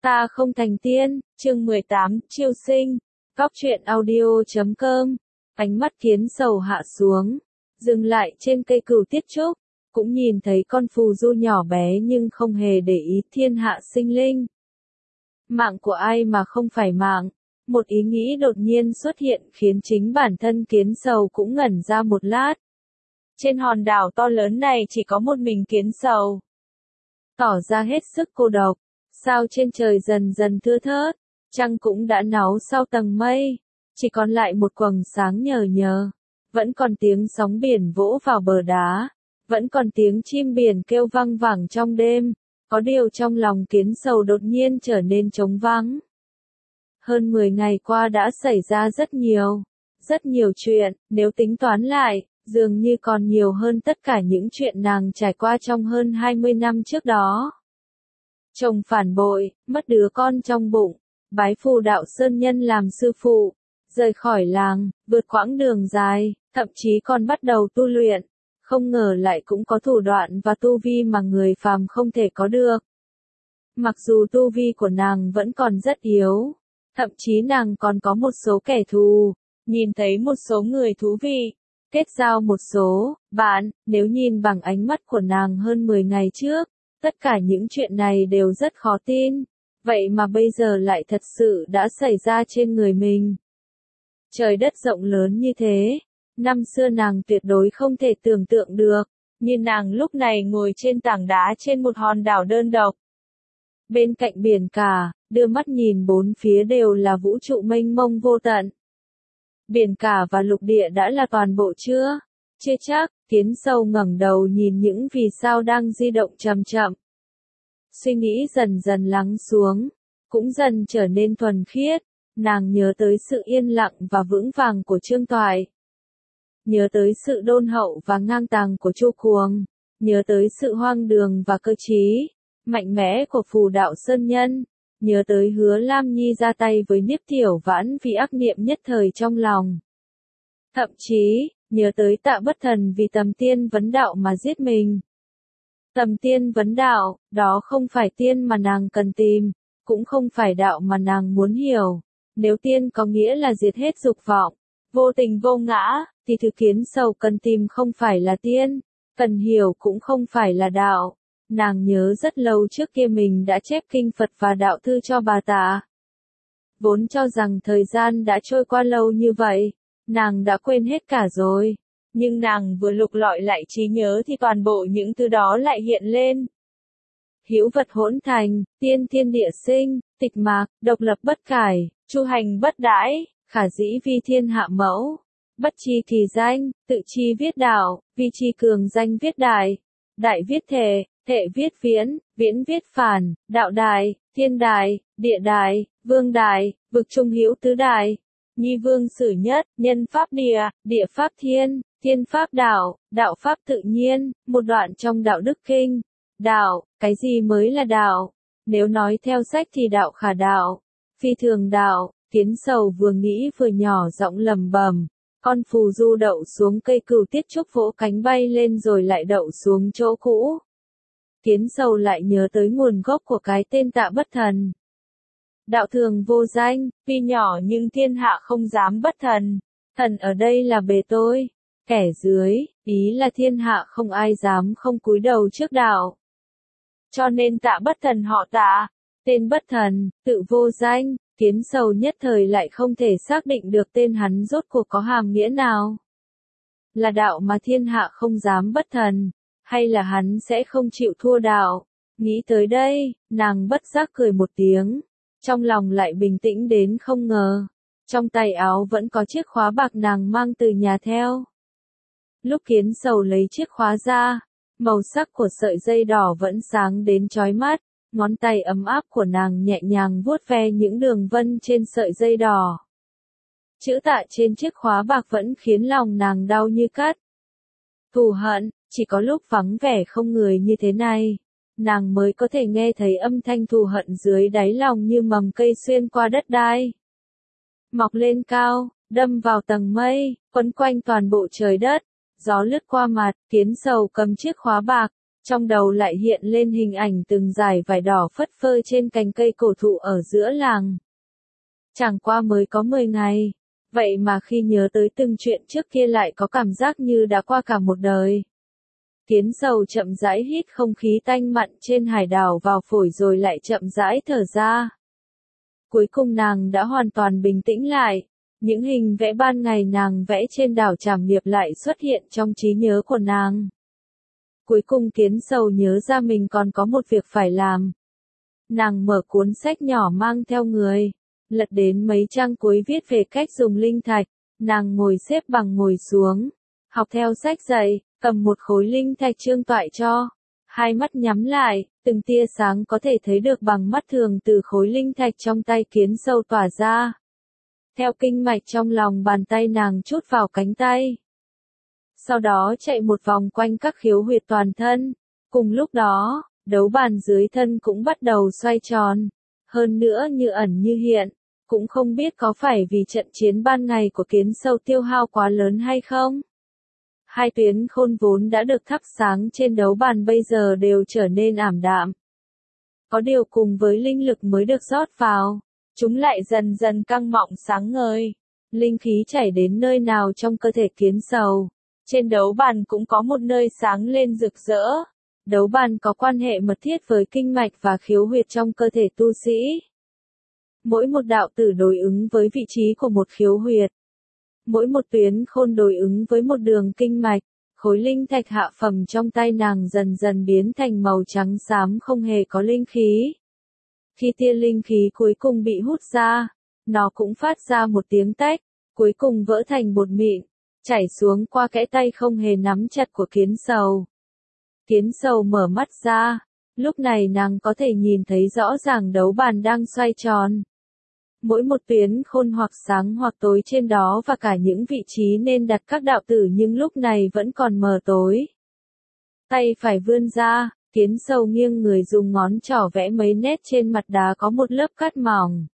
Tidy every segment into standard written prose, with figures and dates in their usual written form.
Ta không thành tiên, chương 18, chiêu sinh. Góc truyện audio.com. Ánh mắt Kiến Sầu hạ xuống, dừng lại trên cây cửu tiết trúc, cũng nhìn thấy con phù du nhỏ bé nhưng không hề để ý thiên hạ sinh linh. Mạng của ai mà không phải mạng? Một ý nghĩ đột nhiên xuất hiện khiến chính bản thân Kiến Sầu cũng ngẩn ra một lát. Trên hòn đảo to lớn này chỉ có một mình Kiến Sầu. Tỏ ra hết sức cô độc, sao trên trời dần dần thưa thớt, trăng cũng đã náu sau tầng mây, chỉ còn lại một quầng sáng nhờ nhờ. Vẫn còn tiếng sóng biển vỗ vào bờ đá, vẫn còn tiếng chim biển kêu vang vẳng trong đêm, có điều trong lòng Kiến Sầu đột nhiên trở nên trống vắng. Hơn 10 ngày qua đã xảy ra rất nhiều chuyện, nếu tính toán lại, dường như còn nhiều hơn tất cả những chuyện nàng trải qua trong hơn 20 năm trước đó. Chồng phản bội, mất đứa con trong bụng, bái Phù Đạo Sơn Nhân làm sư phụ, rời khỏi làng, vượt quãng đường dài, thậm chí còn bắt đầu tu luyện, không ngờ lại cũng có thủ đoạn và tu vi mà người phàm không thể có được. Mặc dù tu vi của nàng vẫn còn rất yếu, thậm chí nàng còn có một số kẻ thù, nhìn thấy một số người thú vị, kết giao một số bạn, nếu nhìn bằng ánh mắt của nàng hơn 10 ngày trước, tất cả những chuyện này đều rất khó tin, vậy mà bây giờ lại thật sự đã xảy ra trên người mình. Trời đất rộng lớn như thế, năm xưa nàng tuyệt đối không thể tưởng tượng được, như nàng lúc này ngồi trên tảng đá trên một hòn đảo đơn độc. Bên cạnh biển cả, đưa mắt nhìn bốn phía đều là vũ trụ mênh mông vô tận. Biển cả và lục địa đã là toàn bộ chưa? Chưa chắc. Kiến Sầu ngẩng đầu nhìn những vì sao đang di động chậm chậm. Suy nghĩ dần dần lắng xuống, cũng dần trở nên thuần khiết, nàng nhớ tới sự yên lặng và vững vàng của Trương Toại. Nhớ tới sự đôn hậu và ngang tàng của Chu Cuồng, nhớ tới sự hoang đường và cơ trí, mạnh mẽ của Phù Đạo Sơn Nhân, nhớ tới Hứa Lam Nhi ra tay với Niếp Tiểu Vãn vì ác niệm nhất thời trong lòng. Thậm chí, nhớ tới Tạ Bất Thần vì Tầm Tiên vấn đạo mà giết mình. Tầm Tiên vấn đạo, đó không phải tiên mà nàng cần tìm, cũng không phải đạo mà nàng muốn hiểu. Nếu tiên có nghĩa là diệt hết dục vọng, vô tình vô ngã, thì thứ Kiến Sầu cần tìm không phải là tiên, cần hiểu cũng không phải là đạo. Nàng nhớ rất lâu trước kia mình đã chép kinh Phật và đạo thư cho bà Tạ. Vốn cho rằng thời gian đã trôi qua lâu như vậy, nàng đã quên hết cả rồi. Nhưng nàng vừa lục lọi lại trí nhớ thì toàn bộ những thứ đó lại hiện lên. Hữu vật hỗn thành, tiên thiên địa sinh, tịch mạc, độc lập bất cải, chu hành bất đãi, khả dĩ vi thiên hạ mẫu. Bất chi kỳ danh, tự chi viết đạo, vi chi cường danh viết đại. Đại viết thể, thể viết viễn, viễn viết phản, đạo đại, thiên đại, địa đại, vương đại, vực trung hữu tứ đại. Nhi vương sử nhất, nhân pháp địa, địa pháp thiên, thiên pháp đạo, đạo pháp tự nhiên, một đoạn trong đạo đức kinh. Đạo, cái gì mới là đạo? Nếu nói theo sách thì đạo khả đạo, phi thường đạo. Kiến Sầu vừa nghĩ vừa nhỏ giọng lẩm bẩm. Con phù du đậu xuống cây cửu tiết trúc vỗ cánh bay lên rồi lại đậu xuống chỗ cũ. Kiến Sầu lại nhớ tới nguồn gốc của cái tên Tạ Bất Thần. Đạo thường vô danh, tuy nhỏ nhưng thiên hạ không dám bất thần. Thần ở đây là bề tôi, kẻ dưới, ý là thiên hạ không ai dám không cúi đầu trước đạo. Cho nên Tạ Bất Thần họ Tạ, tên bất thần, tự vô danh. Kiến Sầu nhất thời lại không thể xác định được tên hắn rốt cuộc có hàm nghĩa nào. Là đạo mà thiên hạ không dám bất thần, hay là hắn sẽ không chịu thua đạo? Nghĩ tới đây, nàng bất giác cười một tiếng, trong lòng lại bình tĩnh đến không ngờ. Trong tay áo vẫn có chiếc khóa bạc nàng mang từ nhà theo. Lúc Kiến Sầu lấy chiếc khóa ra, màu sắc của sợi dây đỏ vẫn sáng đến chói mắt. Ngón tay ấm áp của nàng nhẹ nhàng vuốt ve những đường vân trên sợi dây đỏ. Chữ Tạ trên chiếc khóa bạc vẫn khiến lòng nàng đau như cắt. Thù hận, chỉ có lúc vắng vẻ không người như thế này, nàng mới có thể nghe thấy âm thanh thù hận dưới đáy lòng như mầm cây xuyên qua đất đai. Mọc lên cao, đâm vào tầng mây, quấn quanh toàn bộ trời đất, gió lướt qua mặt, Kiến Sầu cầm chiếc khóa bạc, Trong đầu lại hiện lên hình ảnh từng dải vải đỏ phất phơ trên cành cây cổ thụ ở giữa làng. Chẳng qua mới có 10 ngày, vậy mà khi nhớ tới từng chuyện trước kia lại có cảm giác như đã qua cả một đời. Kiến sầu chậm rãi hít không khí tanh mặn trên hải đảo vào phổi rồi lại chậm rãi thở ra. Cuối cùng nàng đã hoàn toàn bình tĩnh lại, những hình vẽ ban ngày nàng vẽ trên đảo Trảm Điệp lại xuất hiện trong trí nhớ của nàng. Cuối cùng Kiến sầu nhớ ra mình còn có một việc phải làm. Nàng mở cuốn sách nhỏ mang theo người, lật đến mấy trang cuối viết về cách dùng linh thạch, nàng ngồi xếp bằng ngồi xuống, học theo sách dạy, cầm một khối linh thạch Trương Toại cho. Hai mắt nhắm lại, từng tia sáng có thể thấy được bằng mắt thường từ khối linh thạch trong tay Kiến sầu tỏa ra. Theo kinh mạch trong lòng bàn tay nàng chút vào cánh tay. Sau đó chạy một vòng quanh các khiếu huyệt toàn thân. Cùng lúc đó, đấu bàn dưới thân cũng bắt đầu xoay tròn. Hơn nữa như ẩn như hiện, cũng không biết có phải vì trận chiến ban ngày của Kiến sầu tiêu hao quá lớn hay không. Hai tuyến khôn vốn đã được thắp sáng trên đấu bàn bây giờ đều trở nên ảm đạm. Có điều cùng với linh lực mới được rót vào, chúng lại dần dần căng mọng sáng ngời. Linh khí chảy đến nơi nào trong cơ thể Kiến sầu. Trên đấu bàn cũng có một nơi sáng lên rực rỡ. Đấu bàn có quan hệ mật thiết với kinh mạch và khiếu huyệt trong cơ thể tu sĩ. Mỗi một đạo tử đối ứng với vị trí của một khiếu huyệt. Mỗi một tuyến khôn đối ứng với một đường kinh mạch. Khối linh thạch hạ phẩm trong tay nàng dần dần biến thành màu trắng xám không hề có linh khí. Khi tia linh khí cuối cùng bị hút ra, nó cũng phát ra một tiếng tách, cuối cùng vỡ thành bột mịn, chảy xuống qua kẽ tay không hề nắm chặt của Kiến sầu. Kiến sầu mở mắt ra, lúc này nàng có thể nhìn thấy rõ ràng đấu bàn đang xoay tròn. Mỗi một tuyến khôn hoặc sáng hoặc tối trên đó và cả những vị trí nên đặt các đạo tử nhưng lúc này vẫn còn mờ tối. Tay phải vươn ra, Kiến sầu nghiêng người dùng ngón trỏ vẽ mấy nét trên mặt đá có một lớp cát mỏng.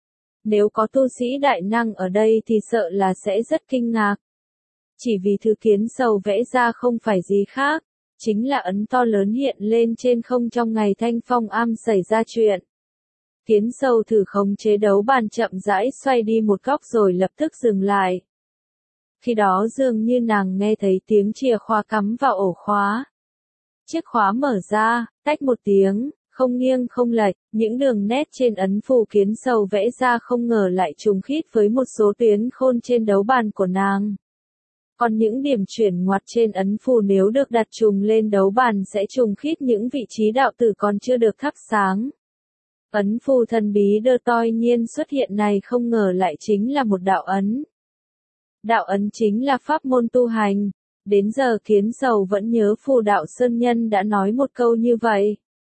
Nếu có tu sĩ đại năng ở đây thì sợ là sẽ rất kinh ngạc. Chỉ vì thứ Kiến sầu vẽ ra không phải gì khác, chính là ấn to lớn hiện lên trên không trong ngày Thanh Phong Am xảy ra chuyện. Kiến sầu thử khống chế đấu bàn chậm rãi xoay đi một góc rồi lập tức dừng lại. Khi đó dường như nàng nghe thấy tiếng chìa khóa cắm vào ổ khóa. Chiếc khóa mở ra, tách một tiếng, không nghiêng không lệch, những đường nét trên ấn phù Kiến sầu vẽ ra không ngờ lại trùng khít với một số tuyến khôn trên đấu bàn của nàng. Còn những điểm chuyển ngoặt trên ấn phù nếu được đặt trùng lên đấu bàn sẽ trùng khít những vị trí đạo tử còn chưa được thắp sáng. Ấn phù thần bí đơ toi nhiên xuất hiện này không ngờ lại chính là một đạo ấn. Đạo ấn chính là pháp môn tu hành. Đến giờ Kiến sầu vẫn nhớ phù đạo Sơn Nhân đã nói một câu như vậy.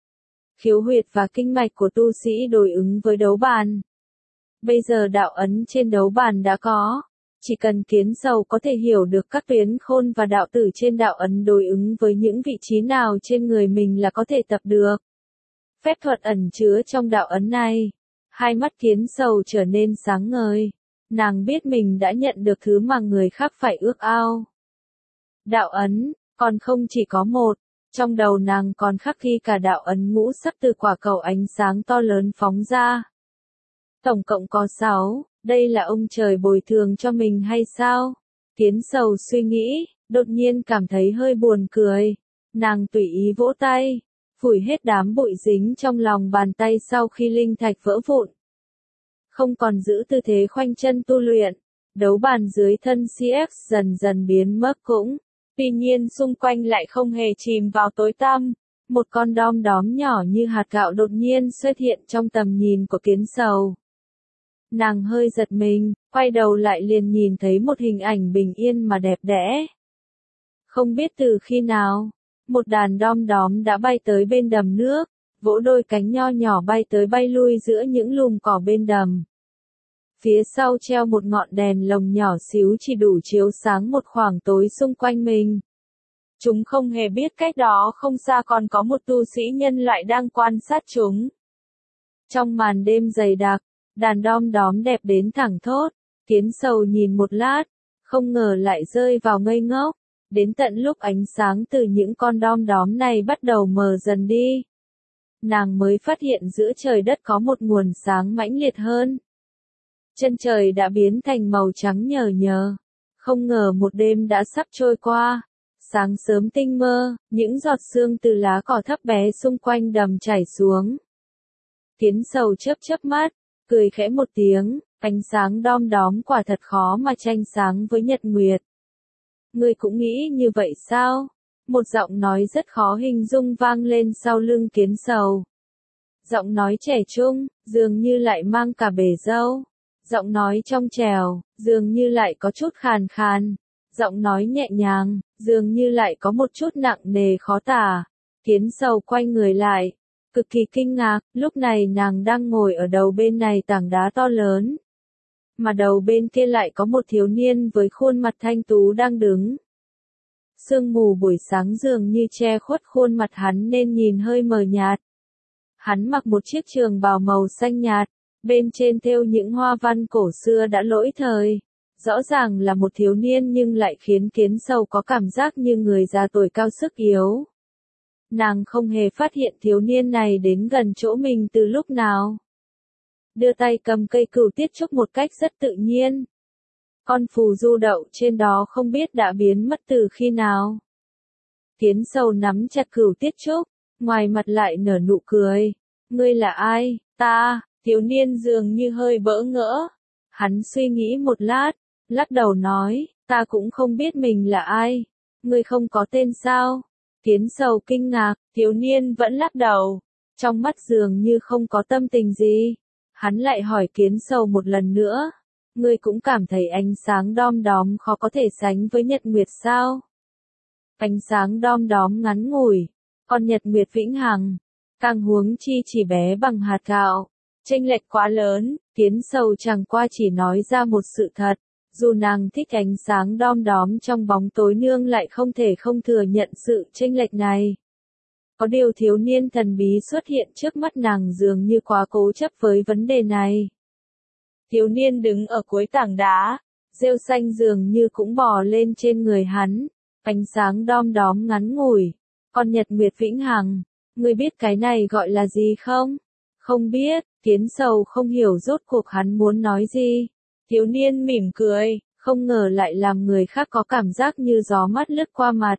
Khiếu huyệt và kinh mạch của tu sĩ đối ứng với đấu bàn. Bây giờ đạo ấn trên đấu bàn đã có. Chỉ cần Kiến sầu có thể hiểu được các tuyến khôn và đạo tử trên đạo ấn đối ứng với những vị trí nào trên người mình là có thể tập được. Phép thuật ẩn chứa trong đạo ấn này. Hai mắt Kiến sầu trở nên sáng ngời. Nàng biết mình đã nhận được thứ mà người khác phải ước ao. Đạo ấn, còn không chỉ có một. Trong đầu nàng còn khắc ghi cả đạo ấn ngũ sắc từ quả cầu ánh sáng to lớn phóng ra. Tổng cộng có 6, đây là ông trời bồi thường cho mình hay sao? Kiến sầu suy nghĩ, đột nhiên cảm thấy hơi buồn cười. Nàng tùy ý vỗ tay, phủi hết đám bụi dính trong lòng bàn tay sau khi linh thạch vỡ vụn. Không còn giữ tư thế khoanh chân tu luyện, đấu bàn dưới thân CX dần dần biến mất cũng. Tuy nhiên xung quanh lại không hề chìm vào tối tăm. Một con đom đóm nhỏ như hạt gạo đột nhiên xuất hiện trong tầm nhìn của Kiến sầu. Nàng hơi giật mình, quay đầu lại liền nhìn thấy một hình ảnh bình yên mà đẹp đẽ. Không biết từ khi nào, một đàn đom đóm đã bay tới bên đầm nước, vỗ đôi cánh nho nhỏ bay tới bay lui giữa những lùm cỏ bên đầm. Phía sau treo một ngọn đèn lồng nhỏ xíu chỉ đủ chiếu sáng một khoảng tối xung quanh mình. Chúng không hề biết cách đó không xa còn có một tu sĩ nhân loại đang quan sát chúng. Trong màn đêm dày đặc, đàn đom đóm đẹp đến thẳng thốt. Kiến sầu nhìn một lát, không ngờ lại rơi vào ngây ngốc. Đến tận lúc ánh sáng từ những con đom đóm này bắt đầu mờ dần đi, nàng mới phát hiện giữa trời đất có một nguồn sáng mãnh liệt hơn. Chân trời đã biến thành màu trắng nhờ nhờ. Không ngờ một đêm đã sắp trôi qua. Sáng sớm tinh mơ, những giọt sương từ lá cỏ thấp bé xung quanh đầm chảy xuống. Kiến sầu chớp chớp mắt, cười khẽ một tiếng, ánh sáng đom đóm quả thật khó mà tranh sáng với nhật nguyệt. Ngươi cũng nghĩ như vậy sao? Một giọng nói rất khó hình dung vang lên sau lưng kiến sầu. Giọng nói trẻ trung, dường như lại mang cả bể dâu. Giọng nói trong trẻo, dường như lại có chút khàn khàn. Giọng nói nhẹ nhàng, dường như lại có một chút nặng nề khó tả. Kiến sầu quay người lại, cực kỳ kinh ngạc, lúc này nàng đang ngồi ở đầu bên này tảng đá to lớn. Mà đầu bên kia lại có một thiếu niên với khuôn mặt thanh tú đang đứng. Sương mù buổi sáng dường như che khuất khuôn mặt hắn nên nhìn hơi mờ nhạt. Hắn mặc một chiếc trường bào màu xanh nhạt, bên trên thêu những hoa văn cổ xưa đã lỗi thời. Rõ ràng là một thiếu niên nhưng lại khiến kiến sầu có cảm giác như người già tuổi cao sức yếu. Nàng không hề phát hiện thiếu niên này đến gần chỗ mình từ lúc nào. Đưa tay cầm cây cửu tiết trúc một cách rất tự nhiên. Con phù du đậu trên đó không biết đã biến mất từ khi nào. Kiến sầu nắm chặt cửu tiết trúc, ngoài mặt lại nở nụ cười. Ngươi là ai? Ta, thiếu niên dường như hơi bỡ ngỡ. Hắn suy nghĩ một lát, lắc đầu nói, ta cũng không biết mình là ai. Ngươi không có tên sao? Kiến sầu kinh ngạc, thiếu niên vẫn lắc đầu. Trong mắt dường như không có tâm tình gì. Hắn lại hỏi kiến sầu một lần nữa. Ngươi cũng cảm thấy ánh sáng đom đóm khó có thể sánh với nhật nguyệt sao? Ánh sáng đom đóm ngắn ngủi, còn nhật nguyệt vĩnh hằng, càng huống chi chỉ bé bằng hạt gạo. Chênh lệch quá lớn, kiến sầu chẳng qua chỉ nói ra một sự thật. Dù nàng thích ánh sáng đom đóm trong bóng tối nương lại không thể không thừa nhận sự chênh lệch này. Có điều thiếu niên thần bí xuất hiện trước mắt nàng dường như quá cố chấp với vấn đề này. Thiếu niên đứng ở cuối tảng đá, rêu xanh dường như cũng bò lên trên người hắn, ánh sáng đom đóm ngắn ngủi, còn nhật nguyệt vĩnh hằng, ngươi biết cái này gọi là gì không? Không biết, kiến sầu không hiểu rốt cuộc hắn muốn nói gì. Thiếu niên mỉm cười, không ngờ lại làm người khác có cảm giác như gió mát lướt qua mặt.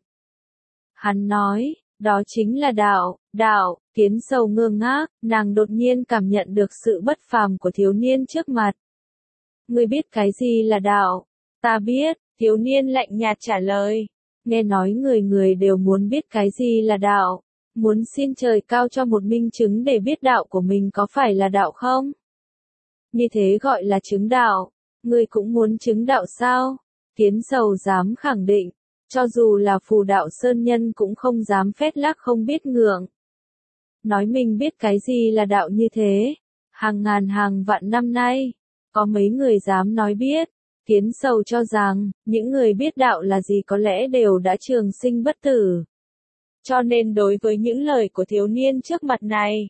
Hắn nói, đó chính là đạo, đạo, kiến sầu ngơ ngác, nàng đột nhiên cảm nhận được sự bất phàm của thiếu niên trước mặt. Ngươi biết cái gì là đạo? Ta biết, thiếu niên lạnh nhạt trả lời. Nghe nói người người đều muốn biết cái gì là đạo. Muốn xin trời cao cho một minh chứng để biết đạo của mình có phải là đạo không? Như thế gọi là chứng đạo. Ngươi cũng muốn chứng đạo sao? Kiến sầu dám khẳng định. Cho dù là phù đạo sơn nhân cũng không dám phét lác không biết ngượng. Nói mình biết cái gì là đạo như thế. Hàng ngàn hàng vạn năm nay, có mấy người dám nói biết. Kiến sầu cho rằng, những người biết đạo là gì có lẽ đều đã trường sinh bất tử. Cho nên đối với những lời của thiếu niên trước mặt này,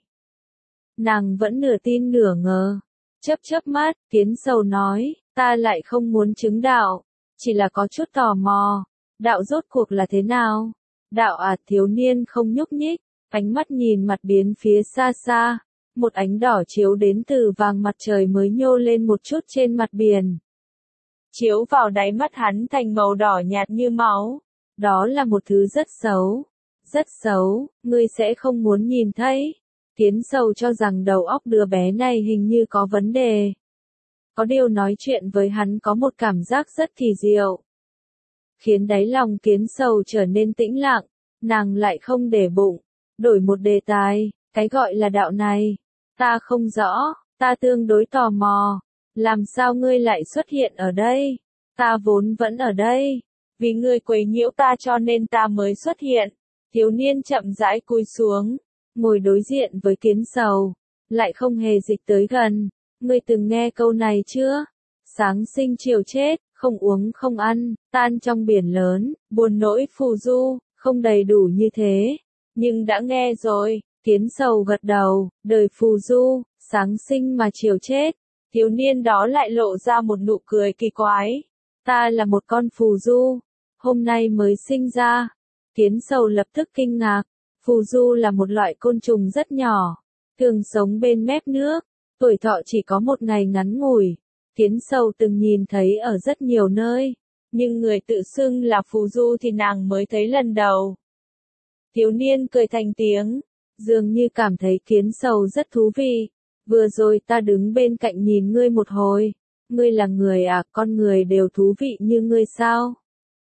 nàng vẫn nửa tin nửa ngờ. Chớp chớp mắt, kiến sầu nói, ta lại không muốn chứng đạo, chỉ là có chút tò mò. Đạo rốt cuộc là thế nào? Đạo à, thiếu niên không nhúc nhích, ánh mắt nhìn mặt biển phía xa xa. Một ánh đỏ chiếu đến từ vàng mặt trời mới nhô lên một chút trên mặt biển. Chiếu vào đáy mắt hắn thành màu đỏ nhạt như máu. Đó là một thứ rất xấu. Rất xấu, ngươi sẽ không muốn nhìn thấy. Kiến sầu cho rằng đầu óc đứa bé này hình như có vấn đề. Có điều nói chuyện với hắn có một cảm giác rất kỳ diệu. Khiến đáy lòng kiến sầu trở nên tĩnh lặng, nàng lại không để bụng. Đổi một đề tài, cái gọi là đạo này. Ta không rõ, ta tương đối tò mò. Làm sao ngươi lại xuất hiện ở đây? Ta vốn vẫn ở đây. Vì ngươi quấy nhiễu ta cho nên ta mới xuất hiện. Thiếu niên chậm rãi cúi xuống, ngồi đối diện với kiến sầu, lại không hề dịch tới gần. Ngươi từng nghe câu này chưa? Sáng sinh chiều chết, không uống không ăn, tan trong biển lớn, buồn nỗi phù du, không đầy đủ như thế. Nhưng đã nghe rồi, kiến sầu gật đầu, đời phù du, sáng sinh mà chiều chết. Thiếu niên đó lại lộ ra một nụ cười kỳ quái. Ta là một con phù du. hôm nay mới sinh ra. Kiến sầu lập tức kinh ngạc, phù du là một loại côn trùng rất nhỏ, thường sống bên mép nước, tuổi thọ chỉ có một ngày ngắn ngủi. Kiến sầu từng nhìn thấy ở rất nhiều nơi, nhưng người tự xưng là phù du thì nàng mới thấy lần đầu. Thiếu niên cười thành tiếng, dường như cảm thấy kiến sầu rất thú vị. Vừa rồi ta đứng bên cạnh nhìn ngươi một hồi, ngươi là người à, con người đều thú vị như ngươi sao?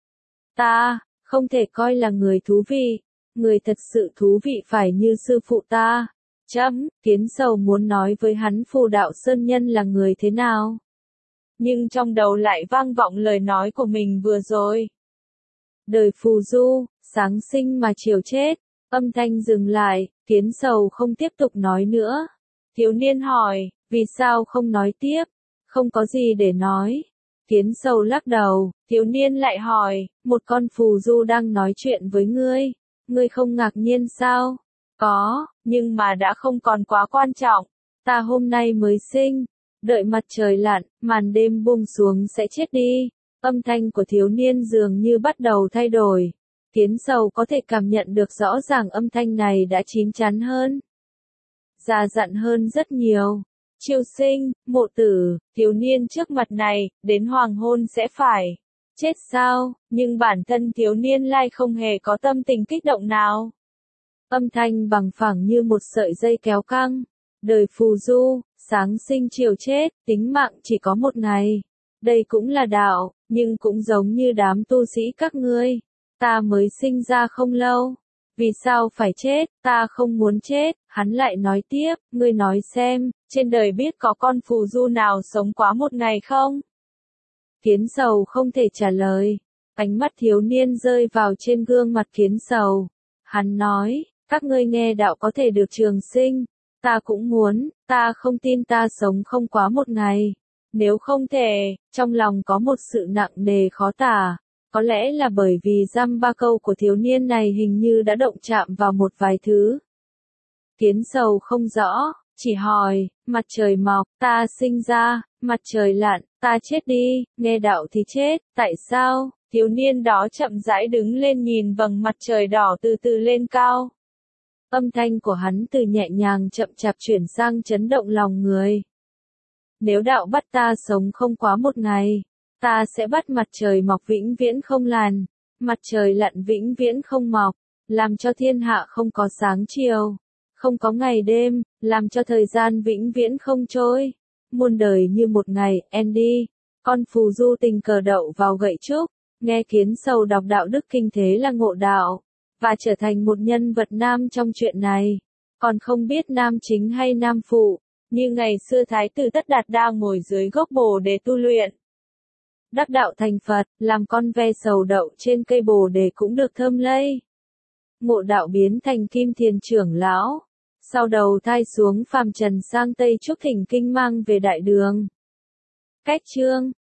Ta, không thể coi là người thú vị, người thật sự thú vị phải như sư phụ ta. Kiến sầu muốn nói với hắn Phù Đạo Sơn Nhân là người thế nào? Nhưng trong đầu lại vang vọng lời nói của mình vừa rồi. Đời phù du, sáng sinh mà chiều chết, âm thanh dừng lại, kiến sầu không tiếp tục nói nữa. Thiếu niên hỏi, vì sao không nói tiếp? Không có gì để nói. Kiến sầu lắc đầu, thiếu niên lại hỏi, một con phù du đang nói chuyện với ngươi không ngạc nhiên sao? Có, nhưng mà đã không còn quá quan trọng. Ta hôm nay mới sinh, đợi mặt trời lặn, màn đêm buông xuống sẽ chết đi. Âm thanh của thiếu niên dường như bắt đầu thay đổi. Kiến sầu có thể cảm nhận được rõ ràng âm thanh này đã chín chắn hơn, già dặn hơn rất nhiều. Chiêu sinh, Mộ Tử, thiếu niên trước mặt này, đến hoàng hôn sẽ phải chết sao, nhưng bản thân thiếu niên lại không hề có tâm tình kích động nào. Âm thanh bằng phẳng như một sợi dây kéo căng. Đời phù du, sáng sinh chiều chết, tính mạng chỉ có một ngày. Đây cũng là đạo, nhưng cũng giống như đám tu sĩ các ngươi. Ta mới sinh ra không lâu. Vì sao phải chết, ta không muốn chết. Hắn lại nói tiếp, ngươi nói xem, trên đời biết có con phù du nào sống quá một ngày không? Kiến sầu không thể trả lời. Ánh mắt thiếu niên rơi vào trên gương mặt kiến sầu. Hắn nói, các ngươi nghe đạo có thể được trường sinh. Ta cũng muốn, ta không tin ta sống không quá một ngày. Nếu không thể, trong lòng có một sự nặng nề khó tả. Có lẽ là bởi vì dăm ba câu của thiếu niên này hình như đã động chạm vào một vài thứ. Kiến sầu không rõ, chỉ hỏi, mặt trời mọc, ta sinh ra, mặt trời lặn, ta chết đi, nghe đạo thì chết, tại sao? Thiếu niên đó chậm rãi đứng lên nhìn vầng mặt trời đỏ từ từ lên cao. Âm thanh của hắn từ nhẹ nhàng chậm chạp chuyển sang chấn động lòng người. Nếu đạo bắt ta sống không quá một ngày, ta sẽ bắt mặt trời mọc vĩnh viễn không làn, mặt trời lặn vĩnh viễn không mọc, làm cho thiên hạ không có sáng chiều, không có ngày đêm, làm cho thời gian vĩnh viễn không trôi. Muôn đời như một ngày, Andy. Con phù du tình cờ đậu vào gậy trúc, nghe kiến sầu đọc đạo đức kinh thế là ngộ đạo, và trở thành một nhân vật nam trong chuyện này. Còn không biết nam chính hay nam phụ, như ngày xưa Thái tử Tất Đạt đang ngồi dưới gốc bồ đề tu luyện. Đắc đạo thành Phật, làm con ve sầu đậu trên cây bồ đề cũng được thơm lây. Ngộ đạo biến thành Kim Thiền trưởng lão, sau đầu thai xuống phàm trần sang Tây Trúc thỉnh kinh mang về Đại Đường. Cách chương